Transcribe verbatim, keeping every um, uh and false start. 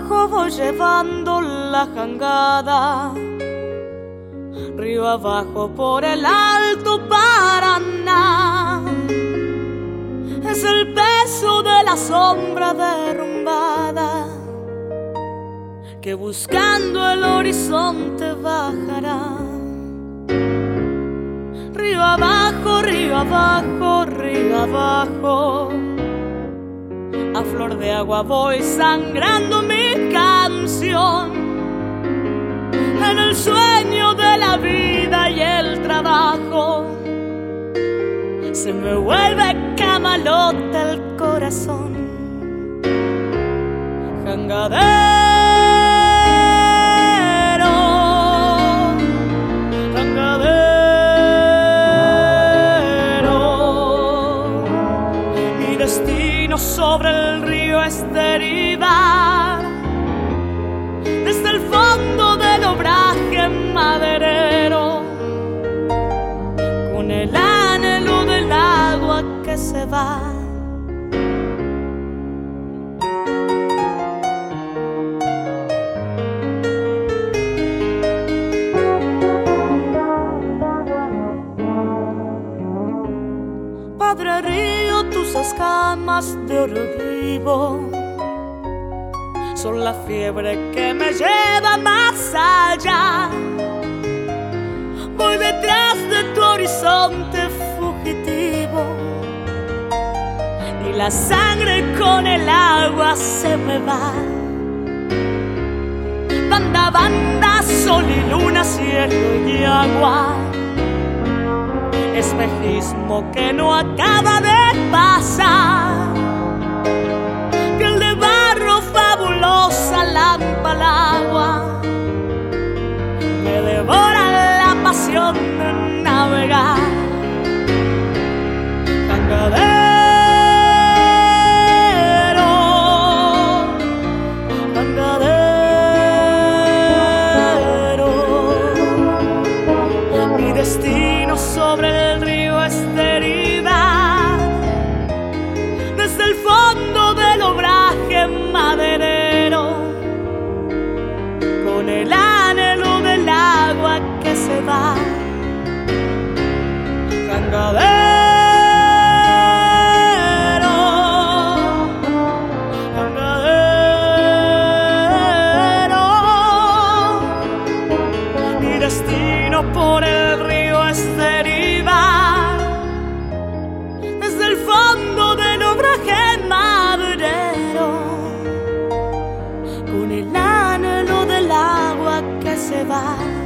abajo voy llevando la jangada, río abajo por el Alto Paraná. Es el peso de la sombra derrumbada que buscando el horizonte bajará. Río abajo, río abajo, río abajo, a flor de agua voy sangrando mi canción. En el sueño de la vida y el trabajo se me vuelve camalote el corazón. Jangadero, jangadero, mi destino sobre el río es derivar desde el fondo del obraje maderero, con el anhelo del agua que se va. Padre río, tus escamas de oro vivo son la fiebre que me lleva más allá. Voy detrás de tu horizonte fugitivo y la sangre con el agua se me va. Banda, banda, sol y luna, cielo y agua, espejismo que no acaba de pasar. Piel de barro, fabulosa lámpara al agua, me devora la pasión de navegar. Jangadero, jangadero, mi destino sobre el río es derivar desde el fondo del obraje maderero, con el anhelo del agua que se va. Jangadero, jangadero, mi destino por el río es derivar desde el fondo del obraje maderero, con el anhelo del agua que se va.